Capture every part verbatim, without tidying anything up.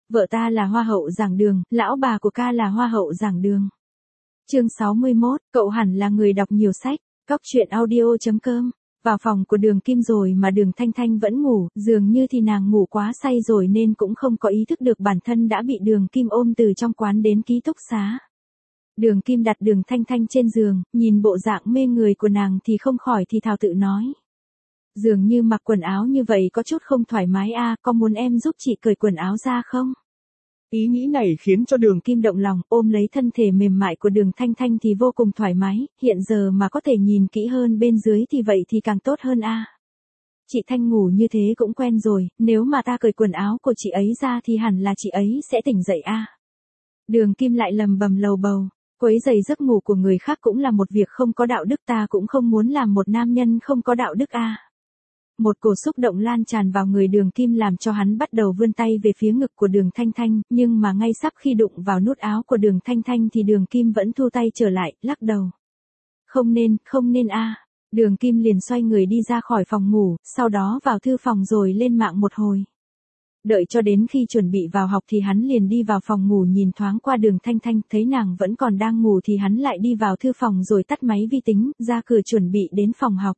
Vợ ta là hoa hậu giảng đường, lão bà của ca là hoa hậu giảng đường. Chương sáu mươi mốt, cậu hẳn là người đọc nhiều sách. Cóc truyện audio chấm com. Vào phòng của Đường Kim rồi mà Đường Thanh Thanh vẫn ngủ, dường như thì nàng ngủ quá say rồi nên cũng không có ý thức được bản thân đã bị Đường Kim ôm từ trong quán đến ký túc xá. Đường Kim đặt Đường Thanh Thanh trên giường, nhìn bộ dạng mê người của nàng thì không khỏi thì thào tự nói. Dường như mặc quần áo như vậy có chút không thoải mái a, có muốn em giúp chị cởi quần áo ra không? Ý nghĩ này khiến cho Đường Kim động lòng, ôm lấy thân thể mềm mại của Đường Thanh Thanh thì vô cùng thoải mái, hiện giờ mà có thể nhìn kỹ hơn bên dưới thì vậy thì càng tốt hơn a. Chị Thanh ngủ như thế cũng quen rồi, nếu mà ta cởi quần áo của chị ấy ra thì hẳn là chị ấy sẽ tỉnh dậy a. Đường Kim lại lầm bầm lầu bầu, quấy rầy giấc ngủ của người khác cũng là một việc không có đạo đức, ta cũng không muốn làm một nam nhân không có đạo đức a. Một cổ xúc động lan tràn vào người Đường Kim làm cho hắn bắt đầu vươn tay về phía ngực của Đường Thanh Thanh, nhưng mà ngay sắp khi đụng vào nút áo của Đường Thanh Thanh thì Đường Kim vẫn thu tay trở lại, lắc đầu. Không nên, không nên a. Đường Kim liền xoay người đi ra khỏi phòng ngủ, sau đó vào thư phòng rồi lên mạng một hồi. Đợi cho đến khi chuẩn bị vào học thì hắn liền đi vào phòng ngủ nhìn thoáng qua Đường Thanh Thanh, thấy nàng vẫn còn đang ngủ thì hắn lại đi vào thư phòng rồi tắt máy vi tính, ra cửa chuẩn bị đến phòng học.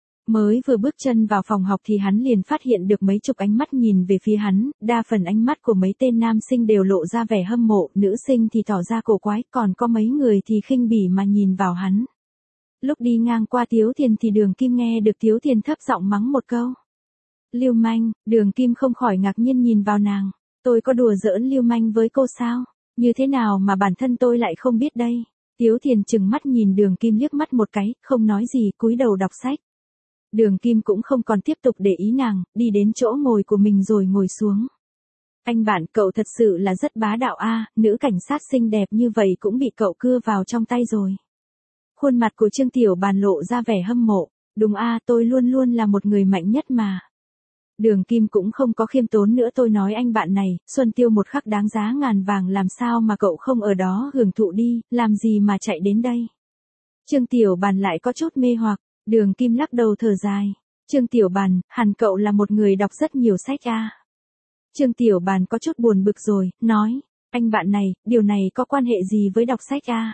Mới vừa bước chân vào phòng học thì hắn liền phát hiện được mấy chục ánh mắt nhìn về phía hắn, đa phần ánh mắt của mấy tên nam sinh đều lộ ra vẻ hâm mộ, nữ sinh thì tỏ ra cổ quái, còn có mấy người thì khinh bỉ mà nhìn vào hắn. Lúc đi ngang qua Tiếu Thiền thì Đường Kim nghe được Tiếu Thiền thấp giọng mắng một câu. Lưu manh, Đường Kim không khỏi ngạc nhiên nhìn vào nàng, tôi có đùa giỡn lưu manh với cô sao? Như thế nào mà bản thân tôi lại không biết đây? Tiếu Thiền trừng mắt nhìn Đường Kim liếc mắt một cái, không nói gì, cúi đầu đọc sách. Đường Kim cũng không còn tiếp tục để ý nàng, đi đến chỗ ngồi của mình rồi ngồi xuống. Anh bạn, cậu thật sự là rất bá đạo a, nữ cảnh sát xinh đẹp như vậy cũng bị cậu cưa vào trong tay rồi. Khuôn mặt của Trương Tiểu Bàn lộ ra vẻ hâm mộ, đúng a, tôi luôn luôn là một người mạnh nhất mà. Đường Kim cũng không có khiêm tốn nữa, tôi nói anh bạn này, Xuân Tiêu một khắc đáng giá ngàn vàng, làm sao mà cậu không ở đó hưởng thụ đi, làm gì mà chạy đến đây. Trương Tiểu Bàn lại có chút mê hoặc. Đường Kim lắc đầu thở dài. Trương Tiểu Bàn, hẳn cậu là một người đọc rất nhiều sách a. Trương Tiểu Bàn có chút buồn bực rồi, nói, anh bạn này, điều này có quan hệ gì với đọc sách a?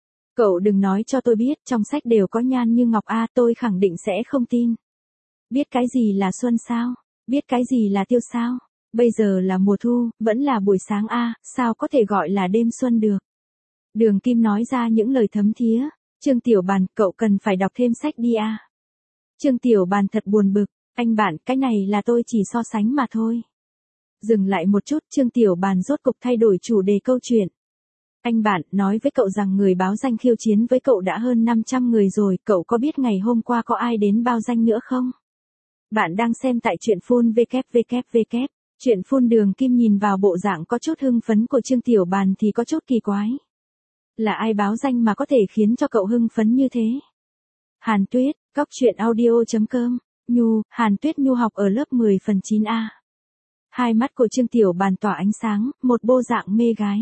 Cậu đừng nói cho tôi biết, trong sách đều có nhan như ngọc a, tôi khẳng định sẽ không tin. Biết cái gì là xuân sao? Biết cái gì là tiêu sao? Bây giờ là mùa thu, vẫn là buổi sáng a, sao có thể gọi là đêm xuân được? Đường Kim nói ra những lời thấm thía. Trương Tiểu Bàn, cậu cần phải đọc thêm sách đi a. Trương Tiểu Bàn thật buồn bực, anh bạn, cái này là tôi chỉ so sánh mà thôi. Dừng lại một chút, Trương Tiểu Bàn rốt cục thay đổi chủ đề câu chuyện. Anh bạn, nói với cậu rằng người báo danh khiêu chiến với cậu đã hơn năm trăm người rồi, cậu có biết ngày hôm qua có ai đến bao danh nữa không? Bạn đang xem tại truyện phun www. Truyện phun. Đường Kim nhìn vào bộ dạng có chút hưng phấn của Trương Tiểu Bàn thì có chút kỳ quái. Là ai báo danh mà có thể khiến cho cậu hưng phấn như thế? Hàn Tuyết, cóc truyện audio chấm com. Nhu, Hàn Tuyết Nhu học ở lớp mười phần chín a. Hai mắt của Trương Tiểu Bàn tỏa ánh sáng, một bộ dạng mê gái.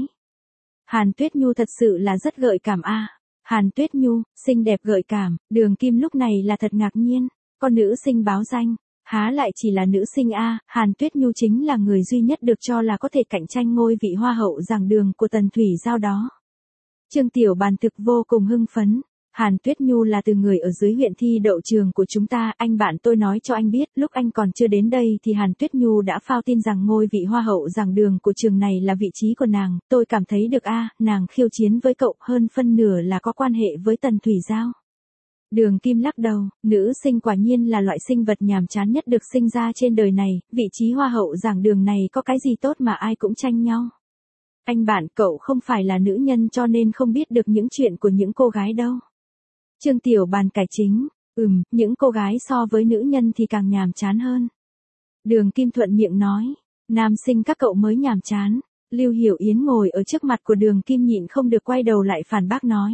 Hàn Tuyết Nhu thật sự là rất gợi cảm a. Hàn Tuyết Nhu, xinh đẹp gợi cảm, Đường Kim lúc này là thật ngạc nhiên, con nữ sinh báo danh, há lại chỉ là nữ sinh a, Hàn Tuyết Nhu chính là người duy nhất được cho là có thể cạnh tranh ngôi vị hoa hậu giảng đường của Tần Thủy Giao đó. Trương Tiểu Bàn thực vô cùng hưng phấn. Hàn Tuyết Nhu là từ người ở dưới huyện thi đậu trường của chúng ta, anh bạn tôi nói cho anh biết, lúc anh còn chưa đến đây thì Hàn Tuyết Nhu đã phao tin rằng ngôi vị hoa hậu giảng đường của trường này là vị trí của nàng, tôi cảm thấy được a, nàng khiêu chiến với cậu hơn phân nửa là có quan hệ với Tần Thủy Giao. Đường Kim lắc đầu, nữ sinh quả nhiên là loại sinh vật nhàm chán nhất được sinh ra trên đời này, vị trí hoa hậu giảng đường này có cái gì tốt mà ai cũng tranh nhau. Anh bạn, cậu không phải là nữ nhân cho nên không biết được những chuyện của những cô gái đâu. Trương Tiểu Bàn cải chính, ừm, những cô gái so với nữ nhân thì càng nhàm chán hơn. Đường Kim thuận miệng nói, nam sinh các cậu mới nhàm chán. Lưu Hiểu Yến ngồi ở trước mặt của Đường Kim nhịn không được quay đầu lại phản bác nói.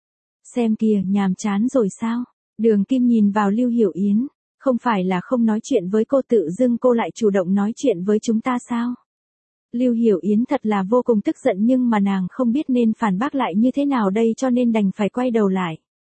Xem kìa, nhàm chán rồi sao? Đường Kim nhìn vào Lưu Hiểu Yến, không phải là không nói chuyện với cô, tự dưng cô lại chủ động nói chuyện với chúng ta sao? Lưu Hiểu Yến thật là vô cùng tức giận nhưng mà nàng không biết nên phản bác lại như thế nào đây cho nên đành phải quay đầu lại.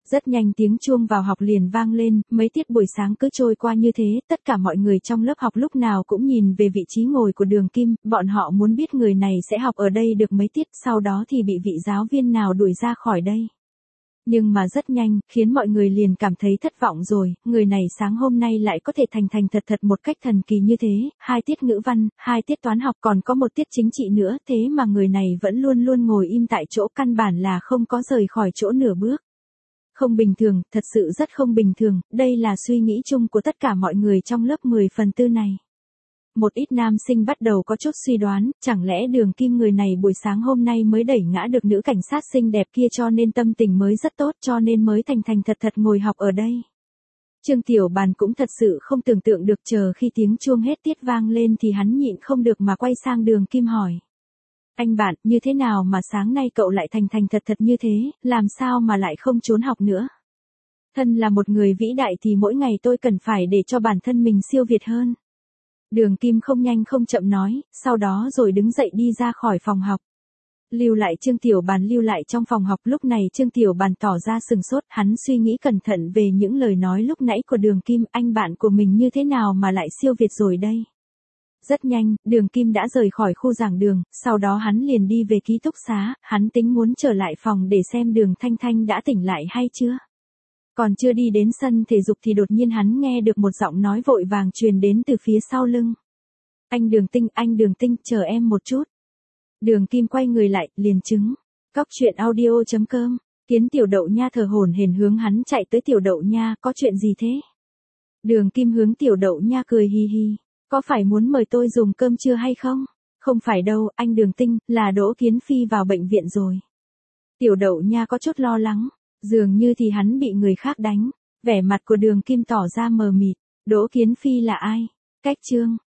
Rất nhanh tiếng chuông vào học liền vang lên, mấy tiết buổi sáng cứ trôi qua như thế, tất cả mọi người trong lớp học lúc nào cũng nhìn về vị trí ngồi của Đường Kim, bọn họ muốn biết người này sẽ học ở đây được mấy tiết, sau đó thì bị vị giáo viên nào đuổi ra khỏi đây. Nhưng mà rất nhanh, khiến mọi người liền cảm thấy thất vọng rồi, người này sáng hôm nay lại có thể thành thành thật thật một cách thần kỳ như thế, hai tiết ngữ văn, hai tiết toán học còn có một tiết chính trị nữa, thế mà người này vẫn luôn luôn ngồi im tại chỗ, căn bản là không có rời khỏi chỗ nửa bước. Không bình thường, thật sự rất không bình thường, đây là suy nghĩ chung của tất cả mọi người trong lớp mười phần tư này. Một ít nam sinh bắt đầu có chút suy đoán, chẳng lẽ Đường Kim người này buổi sáng hôm nay mới đẩy ngã được nữ cảnh sát xinh đẹp kia cho nên tâm tình mới rất tốt cho nên mới thành thành thật thật ngồi học ở đây. Trương Tiểu Bàn cũng thật sự không tưởng tượng được, chờ khi tiếng chuông hết tiết vang lên thì hắn nhịn không được mà quay sang Đường Kim hỏi. Anh bạn, như thế nào mà sáng nay cậu lại thành thành thật thật như thế, làm sao mà lại không trốn học nữa? Thân là một người vĩ đại thì mỗi ngày tôi cần phải để cho bản thân mình siêu việt hơn. Đường Kim không nhanh không chậm nói, sau đó rồi đứng dậy đi ra khỏi phòng học. Lưu lại Trương Tiểu Bàn lưu lại trong phòng học, lúc này Trương Tiểu Bàn tỏ ra sừng sốt, hắn suy nghĩ cẩn thận về những lời nói lúc nãy của Đường Kim, anh bạn của mình như thế nào mà lại siêu việt rồi đây? Rất nhanh, Đường Kim đã rời khỏi khu giảng đường, sau đó hắn liền đi về ký túc xá, hắn tính muốn trở lại phòng để xem Đường Thanh Thanh đã tỉnh lại hay chưa. Còn chưa đi đến sân thể dục thì đột nhiên hắn nghe được một giọng nói vội vàng truyền đến từ phía sau lưng. Anh Đường Tinh, anh Đường Tinh, chờ em một chút. Đường Kim quay người lại, liền chứng. Cóc truyện audio chấm com, Kiến Tiểu Đậu Nha thở hổn hển hướng hắn chạy tới. Tiểu Đậu Nha, có chuyện gì thế? Đường Kim hướng Tiểu Đậu Nha cười hi hi. Có phải muốn mời tôi dùng cơm trưa hay không? Không phải đâu, anh Đường Tinh, là Đỗ Kiến Phi vào bệnh viện rồi. Tiểu Đậu Nha có chút lo lắng, dường như thì hắn bị người khác đánh. Vẻ mặt của Đường Kim tỏ ra mờ mịt. Đỗ Kiến Phi là ai? Cách Trương,